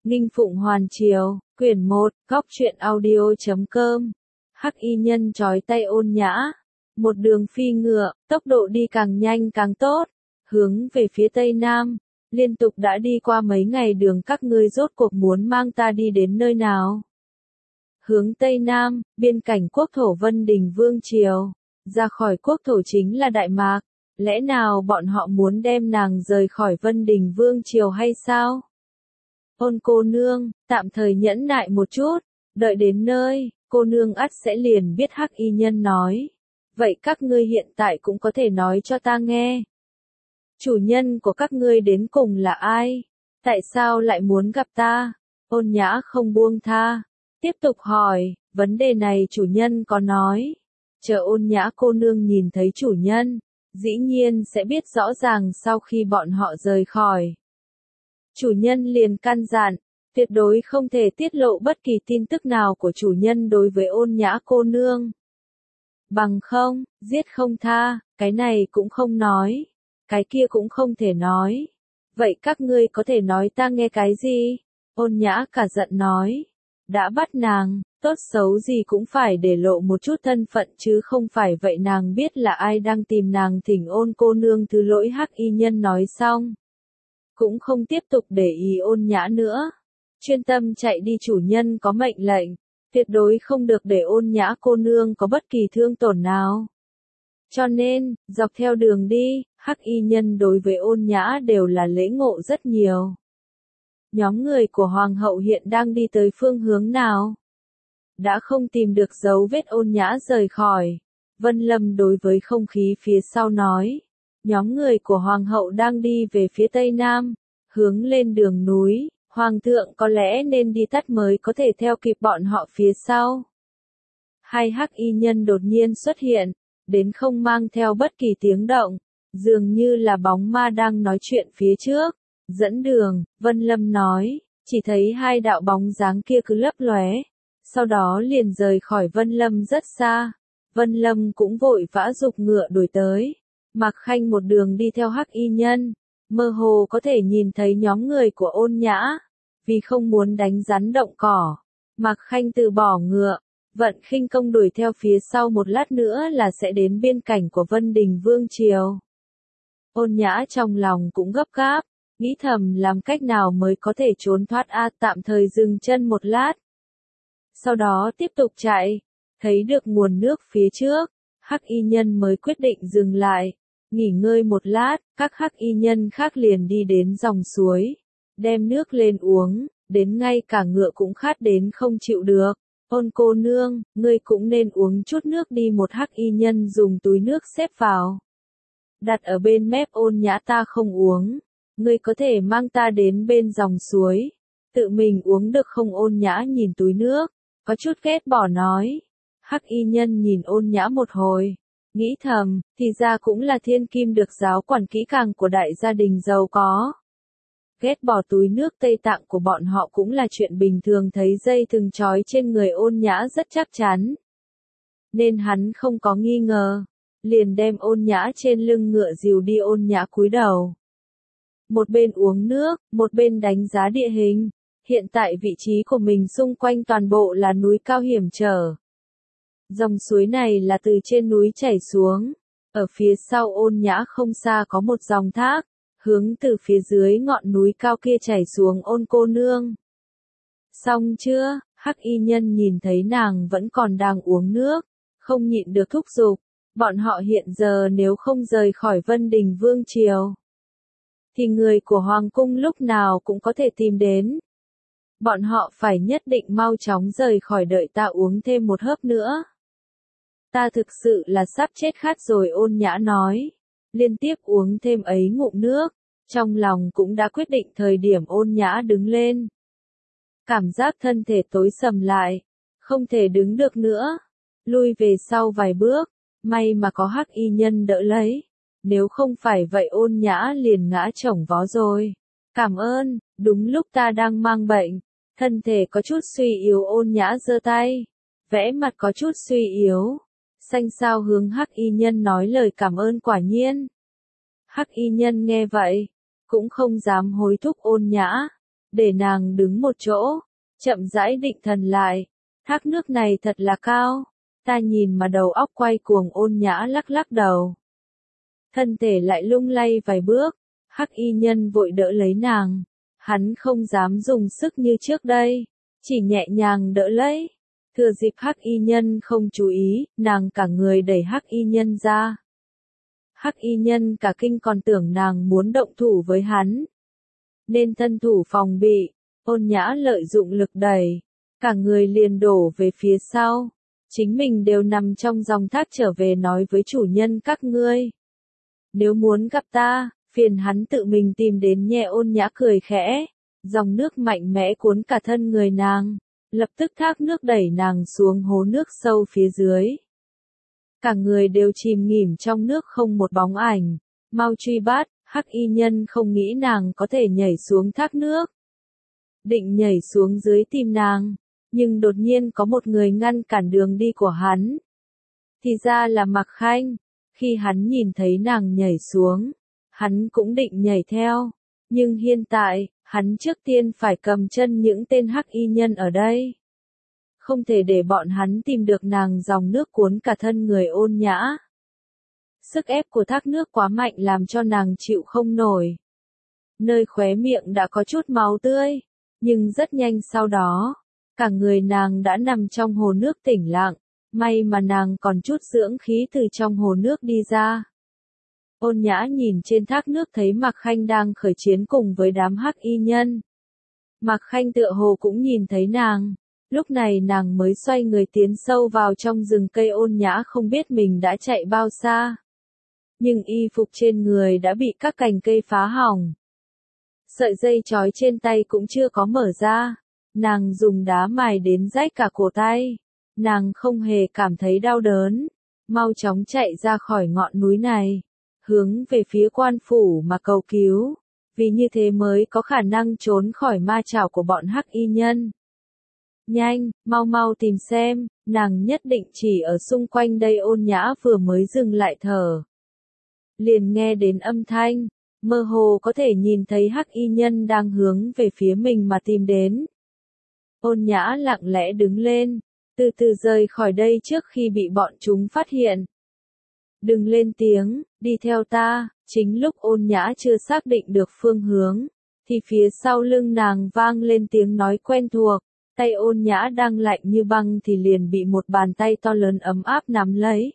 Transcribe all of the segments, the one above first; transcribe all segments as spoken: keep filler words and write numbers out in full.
Nghinh Phụng Hoàn Triều, quyển một, góc truyện audio chấm com. Hắc y nhân trói tay Ôn Nhã. Một đường phi ngựa, tốc độ đi càng nhanh càng tốt, hướng về phía tây nam. Liên tục đã đi qua mấy ngày đường, các ngươi rốt cuộc muốn mang ta đi đến nơi nào? Hướng tây nam, biên cảnh quốc thổ Vân Đình Vương Triều. Ra khỏi quốc thổ chính là Đại Mạc. Lẽ nào bọn họ muốn đem nàng rời khỏi Vân Đình Vương Triều hay sao? Ôn cô nương, tạm thời nhẫn nại một chút, đợi đến nơi, cô nương ắt sẽ liền biết. Hắc y nhân nói. Vậy các ngươi hiện tại cũng có thể nói cho ta nghe. Chủ nhân của các ngươi đến cùng là ai? Tại sao lại muốn gặp ta? Ôn Nhã không buông tha. Tiếp tục hỏi, vấn đề này chủ nhân có nói. Chờ Ôn Nhã cô nương nhìn thấy chủ nhân, dĩ nhiên sẽ biết rõ ràng. Sau khi bọn họ rời khỏi, chủ nhân liền căn dặn, tuyệt đối không thể tiết lộ bất kỳ tin tức nào của chủ nhân đối với Ôn Nhã cô nương. Bằng không, giết không tha, cái này cũng không nói, cái kia cũng không thể nói. Vậy các ngươi có thể nói ta nghe cái gì? Ôn Nhã cả giận nói. Đã bắt nàng, tốt xấu gì cũng phải để lộ một chút thân phận chứ không phải vậy nàng biết là ai đang tìm nàng. Thỉnh Ôn cô nương thứ lỗi. Hắc y nhân nói xong, cũng không tiếp tục để ý Ôn Nhã nữa. Chuyên tâm chạy đi, chủ nhân có mệnh lệnh, tuyệt đối không được để Ôn Nhã cô nương có bất kỳ thương tổn nào. Cho nên, dọc theo đường đi, Hắc y nhân đối với Ôn Nhã đều là lễ ngộ rất nhiều. Nhóm người của Hoàng hậu hiện đang đi tới phương hướng nào? Đã không tìm được dấu vết Ôn Nhã rời khỏi. Vân Lâm đối với không khí phía sau nói. Nhóm người của Hoàng hậu đang đi về phía tây nam, hướng lên đường núi. Hoàng thượng có lẽ nên đi tắt mới có thể theo kịp bọn họ phía sau. Hai hắc y nhân đột nhiên xuất hiện, đến không mang theo bất kỳ tiếng động, dường như là bóng ma đang nói chuyện phía trước. Dẫn đường, Vân Lâm nói, chỉ thấy hai đạo bóng dáng kia cứ lấp lóe, sau đó liền rời khỏi Vân Lâm rất xa. Vân Lâm cũng vội vã giục ngựa đuổi tới. Mạc Khanh một đường đi theo hắc y nhân, mơ hồ có thể nhìn thấy nhóm người của Ôn Nhã. Vì không muốn đánh rắn động cỏ, Mạc Khanh từ bỏ ngựa, vận khinh công đuổi theo phía sau. Một lát nữa là sẽ đến biên cảnh của Vân Đình Vương Triều. Ôn Nhã trong lòng cũng gấp gáp, nghĩ thầm làm cách nào mới có thể trốn thoát. A tạm thời dừng chân một lát, sau đó tiếp tục chạy. Thấy được nguồn nước phía trước, hắc y nhân mới quyết định dừng lại, nghỉ ngơi một lát. Các hắc y nhân khác liền đi đến dòng suối, đem nước lên uống, đến ngay cả ngựa cũng khát đến không chịu được. Ôn cô nương, ngươi cũng nên uống chút nước đi. Một hắc y nhân dùng túi nước xếp vào, đặt ở bên mép Ôn Nhã. Ta không uống, ngươi có thể mang ta đến bên dòng suối, tự mình uống được không? Ôn Nhã nhìn túi nước, có chút ghét bỏ nói. Hắc y nhân nhìn Ôn Nhã một hồi, nghĩ thầm, thì ra cũng là thiên kim được giáo quản kỹ càng của đại gia đình giàu có. Ghét bỏ túi nước Tây Tạng của bọn họ cũng là chuyện bình thường. Thấy dây thừng trói trên người Ôn Nhã rất chắc chắn, nên hắn không có nghi ngờ, liền đem Ôn Nhã trên lưng ngựa dìu đi. Ôn Nhã cúi đầu, một bên uống nước, một bên đánh giá địa hình. Hiện tại vị trí của mình xung quanh toàn bộ là núi cao hiểm trở. Dòng suối này là từ trên núi chảy xuống. Ở phía sau Ôn Nhã không xa có một dòng thác, hướng từ phía dưới ngọn núi cao kia chảy xuống. Ôn cô nương, xong chưa? Hắc y nhân nhìn thấy nàng vẫn còn đang uống nước, không nhịn được thúc giục. Bọn họ hiện giờ nếu không rời khỏi Vân Đình Vương Triều, thì người của Hoàng cung lúc nào cũng có thể tìm đến. Bọn họ phải nhất định mau chóng rời khỏi. Đợi ta uống thêm một hớp nữa, ta thực sự là sắp chết khát rồi. Ôn Nhã nói, liên tiếp uống thêm ấy ngụm nước, trong lòng cũng đã quyết định. Thời điểm Ôn Nhã đứng lên, cảm giác thân thể tối sầm lại, không thể đứng được nữa, lui về sau vài bước. May mà có hắc y nhân đỡ lấy, nếu không phải vậy Ôn Nhã liền ngã chồng vó rồi. Cảm ơn, đúng lúc ta đang mang bệnh, thân thể có chút suy yếu. Ôn Nhã giơ tay, vẽ mặt có chút suy yếu, xanh xao hướng hắc y nhân nói lời cảm ơn. Quả nhiên, hắc y nhân nghe vậy, cũng không dám hối thúc Ôn Nhã, để nàng đứng một chỗ, chậm rãi định thần lại. Thác nước này thật là cao, ta nhìn mà đầu óc quay cuồng. Ôn Nhã lắc lắc đầu. Thân thể lại lung lay vài bước, Hắc y nhân vội đỡ lấy nàng. Hắn không dám dùng sức như trước đây, chỉ nhẹ nhàng đỡ lấy. Thừa dịp Hắc y nhân không chú ý, nàng cả người đẩy Hắc y nhân ra. Hắc y nhân cả kinh còn tưởng nàng muốn động thủ với hắn, nên thân thủ phòng bị. Ôn Nhã lợi dụng lực đẩy, cả người liền đổ về phía sau. Chính mình đều nằm trong dòng thác, trở về nói với chủ nhân các ngươi. Nếu muốn gặp ta, phiền hắn tự mình tìm đến nhẹ. Ôn Nhã cười khẽ, dòng nước mạnh mẽ cuốn cả thân người nàng, lập tức thác nước đẩy nàng xuống hố nước sâu phía dưới. Cả người đều chìm nghỉm trong nước không một bóng ảnh. Mau truy bắt. Hắc y nhân không nghĩ nàng có thể nhảy xuống thác nước, định nhảy xuống dưới tìm nàng, nhưng đột nhiên có một người ngăn cản đường đi của hắn. Thì ra là Mạc Khanh. Khi hắn nhìn thấy nàng nhảy xuống, hắn cũng định nhảy theo, nhưng hiện tại, hắn trước tiên phải cầm chân những tên hắc y nhân ở đây. Không thể để bọn hắn tìm được nàng. Dòng nước cuốn cả thân người Ôn Nhã. Sức ép của thác nước quá mạnh làm cho nàng chịu không nổi. Nơi khóe miệng đã có chút máu tươi, nhưng rất nhanh sau đó, cả người nàng đã nằm trong hồ nước tĩnh lặng. May mà nàng còn chút dưỡng khí từ trong hồ nước đi ra. Ôn Nhã nhìn trên thác nước thấy Mạc Khanh đang khởi chiến cùng với đám hắc y nhân. Mạc Khanh tựa hồ cũng nhìn thấy nàng. Lúc này nàng mới xoay người tiến sâu vào trong rừng cây. Ôn Nhã không biết mình đã chạy bao xa, nhưng y phục trên người đã bị các cành cây phá hỏng. Sợi dây trói trên tay cũng chưa có mở ra. Nàng dùng đá mài đến rách cả cổ tay. Nàng không hề cảm thấy đau đớn. Mau chóng chạy ra khỏi ngọn núi này, hướng về phía quan phủ mà cầu cứu, vì như thế mới có khả năng trốn khỏi ma chảo của bọn hắc y nhân. Nhanh, mau mau tìm xem, nàng nhất định chỉ ở xung quanh đây. Ôn Nhã vừa mới dừng lại thở, liền nghe đến âm thanh, mơ hồ có thể nhìn thấy hắc y nhân đang hướng về phía mình mà tìm đến. Ôn Nhã lặng lẽ đứng lên, từ từ rời khỏi đây trước khi bị bọn chúng phát hiện. Đừng lên tiếng, đi theo ta. Chính lúc Ôn Nhã chưa xác định được phương hướng, thì phía sau lưng nàng vang lên tiếng nói quen thuộc. Tay Ôn Nhã đang lạnh như băng thì liền bị một bàn tay to lớn ấm áp nắm lấy.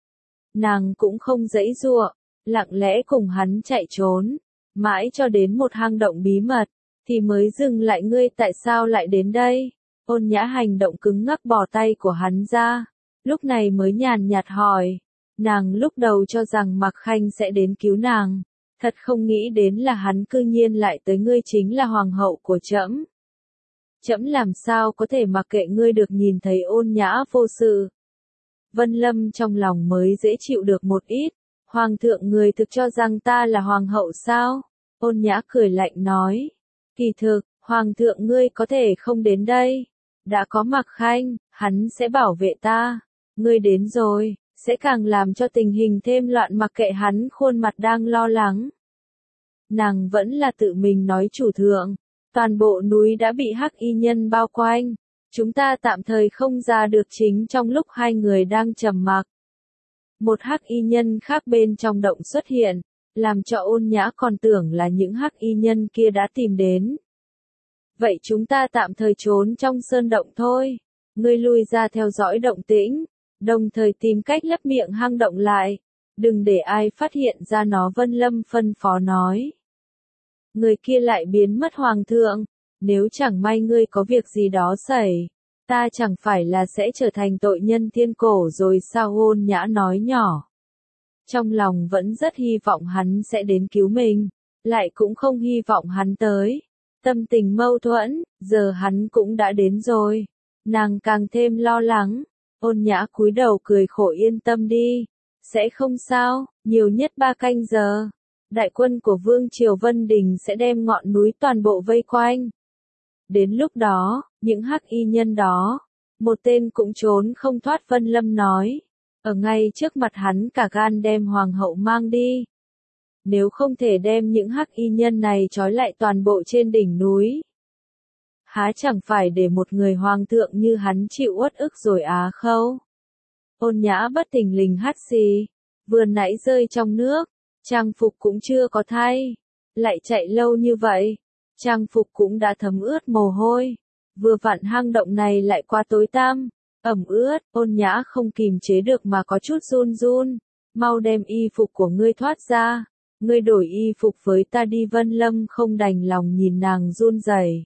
Nàng cũng không giãy giụa, lặng lẽ cùng hắn chạy trốn, mãi cho đến một hang động bí mật, thì mới dừng lại. Ngươi tại sao lại đến đây? Ôn Nhã hành động cứng ngắc bỏ tay của hắn ra, lúc này mới nhàn nhạt hỏi. Nàng lúc đầu cho rằng Mạc Khanh sẽ đến cứu nàng, thật không nghĩ đến là hắn cư nhiên lại tới. Ngươi chính là hoàng hậu của trẫm. Trẫm làm sao có thể mặc kệ ngươi được. Nhìn thấy Ôn Nhã vô sự, Vân Lâm trong lòng mới dễ chịu được một ít. Hoàng thượng, người thực cho rằng ta là hoàng hậu sao? Ôn Nhã cười lạnh nói. Kỳ thực, hoàng thượng ngươi có thể không đến đây. Đã có Mạc Khanh, hắn sẽ bảo vệ ta. Ngươi đến rồi, sẽ càng làm cho tình hình thêm loạn. Mặc kệ hắn khuôn mặt đang lo lắng. Nàng vẫn là tự mình nói. Chủ thượng, toàn bộ núi đã bị hắc y nhân bao quanh. Chúng ta tạm thời không ra được. Chính trong lúc hai người đang trầm mặc, một hắc y nhân khác bên trong động xuất hiện, làm cho Ôn Nhã còn tưởng là những hắc y nhân kia đã tìm đến. Vậy chúng ta tạm thời trốn trong sơn động thôi. Ngươi lui ra theo dõi động tĩnh, đồng thời tìm cách lấp miệng hang động lại. Đừng để ai phát hiện ra nó. Vân Lâm phân phó nói. Người kia lại biến mất. Hoàng thượng, nếu chẳng may ngươi có việc gì đó xảy, ta chẳng phải là sẽ trở thành tội nhân thiên cổ rồi sao? Ôn Nhã nói nhỏ. Trong lòng vẫn rất hy vọng hắn sẽ đến cứu mình, lại cũng không hy vọng hắn tới. Tâm tình mâu thuẫn, giờ hắn cũng đã đến rồi. Nàng càng thêm lo lắng. Ôn Nhã cúi đầu cười khổ. Yên tâm đi, sẽ không sao, nhiều nhất ba canh giờ. Đại quân của Vương Triều Vân Đình sẽ đem ngọn núi toàn bộ vây quanh. Đến lúc đó, những hắc y nhân đó, một tên cũng trốn không thoát. Vân Lâm nói. Ở ngay trước mặt hắn cả gan đem hoàng hậu mang đi. Nếu không thể đem những hắc y nhân này trói lại toàn bộ trên đỉnh núi, Há chẳng phải để một người hoàng thượng như hắn chịu uất ức rồi á khâu. Ôn Nhã bất thình lình hắt xì, vừa nãy rơi trong nước, trang phục cũng chưa có thay, lại chạy lâu như vậy, trang phục cũng đã thấm ướt mồ hôi, vừa vặn hang động này lại quá tối tăm, ẩm ướt, Ôn Nhã không kìm chế được mà có chút run run, mau đem y phục của ngươi thoát ra, ngươi đổi y phục với ta đi. Vân Lâm không đành lòng nhìn nàng run rẩy,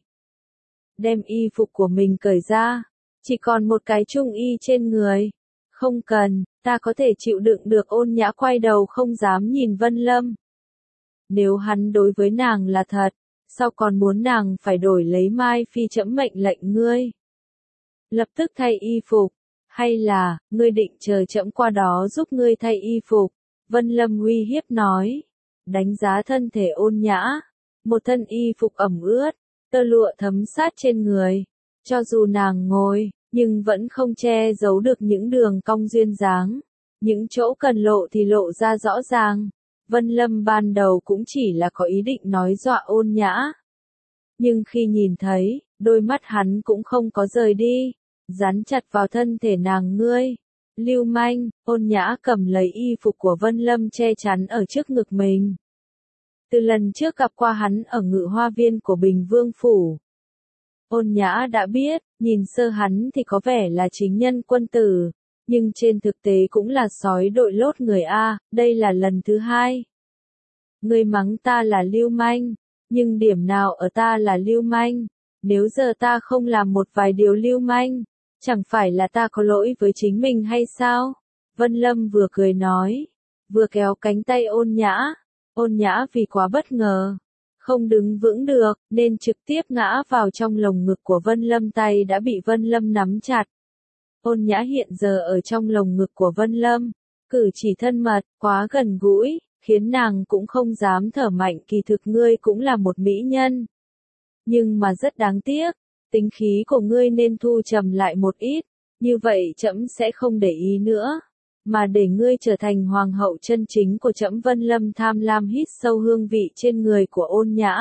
đem y phục của mình cởi ra, chỉ còn một cái trung y trên người. Không cần, ta có thể chịu đựng được. Ôn Nhã quay đầu không dám nhìn Vân Lâm. Nếu hắn đối với nàng là thật, sao còn muốn nàng phải đổi lấy Mai Phi? Trẫm mệnh lệnh ngươi lập tức thay y phục, hay là, ngươi định chờ trẫm qua đó giúp ngươi thay y phục? Vân Lâm uy hiếp nói, đánh giá thân thể Ôn Nhã, một thân y phục ẩm ướt, tơ lụa thấm sát trên người, cho dù nàng ngồi, nhưng vẫn không che giấu được những đường cong duyên dáng, những chỗ cần lộ thì lộ ra rõ ràng. Vân Lâm ban đầu cũng chỉ là có ý định nói dọa Ôn Nhã, nhưng khi nhìn thấy, đôi mắt hắn cũng không có rời đi, dán chặt vào thân thể nàng. Ngươi, lưu manh! Ôn Nhã cầm lấy y phục của Vân Lâm che chắn ở trước ngực mình. Từ lần trước gặp qua hắn ở Ngự Hoa Viên của Bình Vương Phủ, Ôn Nhã đã biết, nhìn sơ hắn thì có vẻ là chính nhân quân tử, nhưng trên thực tế cũng là sói đội lốt người a. Đây là lần thứ hai. Ngươi mắng ta là lưu manh, nhưng điểm nào ở ta là lưu manh? Nếu giờ ta không làm một vài điều lưu manh, chẳng phải là ta có lỗi với chính mình hay sao? Vân Lâm vừa cười nói, vừa kéo cánh tay Ôn Nhã. Ôn Nhã vì quá bất ngờ, không đứng vững được, nên trực tiếp ngã vào trong lồng ngực của Vân Lâm, tay đã bị Vân Lâm nắm chặt. Ôn Nhã hiện giờ ở trong lồng ngực của Vân Lâm, cử chỉ thân mật, quá gần gũi, khiến nàng cũng không dám thở mạnh. Kỳ thực ngươi cũng là một mỹ nhân, nhưng mà rất đáng tiếc, tính khí của ngươi nên thu trầm lại một ít, như vậy trẫm sẽ không để ý nữa, mà để ngươi trở thành hoàng hậu chân chính của trẫm. Vân Lâm tham lam hít sâu hương vị trên người của Ôn Nhã,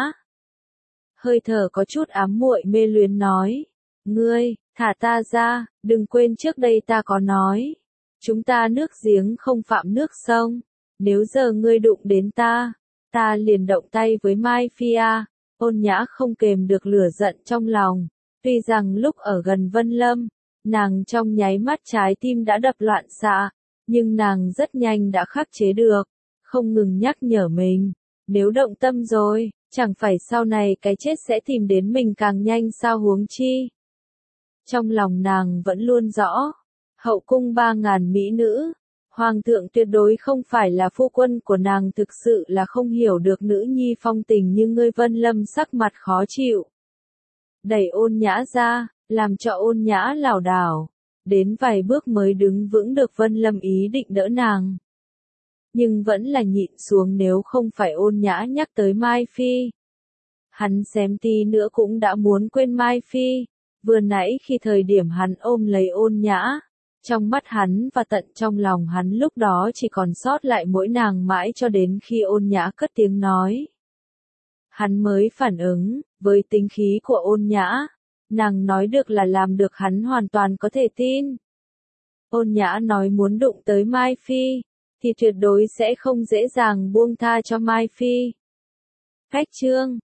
hơi thở có chút ám muội mê luyến nói, ngươi, thả ta ra, đừng quên trước đây ta có nói, chúng ta nước giếng không phạm nước sông, nếu giờ ngươi đụng đến ta, ta liền động tay với Mai Phi a. Ôn Nhã không kềm được lửa giận trong lòng, tuy rằng lúc ở gần Vân Lâm, nàng trong nháy mắt trái tim đã đập loạn xạ, nhưng nàng rất nhanh đã khắc chế được, không ngừng nhắc nhở mình, nếu động tâm rồi, chẳng phải sau này cái chết sẽ tìm đến mình càng nhanh sao? Huống chi, trong lòng nàng vẫn luôn rõ, hậu cung ba ngàn mỹ nữ, hoàng thượng tuyệt đối không phải là phu quân của nàng. Thực sự là không hiểu được nữ nhi phong tình như ngươi. Vân Lâm sắc mặt khó chịu, đẩy Ôn Nhã ra, làm cho Ôn Nhã lảo đảo, đến vài bước mới đứng vững được. Vân Lâm ý định đỡ nàng, nhưng vẫn là nhịn xuống. Nếu không phải Ôn Nhã nhắc tới Mai Phi, hắn xém tí nữa cũng đã muốn quên Mai Phi. Vừa nãy khi thời điểm hắn ôm lấy Ôn Nhã, trong mắt hắn và tận trong lòng hắn lúc đó chỉ còn sót lại mỗi nàng, mãi cho đến khi Ôn Nhã cất tiếng nói, hắn mới phản ứng. Với tính khí của Ôn Nhã, nàng nói được là làm được, hắn hoàn toàn có thể tin. Ôn Nhã nói muốn đụng tới Mai Phi, thì tuyệt đối sẽ không dễ dàng buông tha cho Mai Phi. Cách chương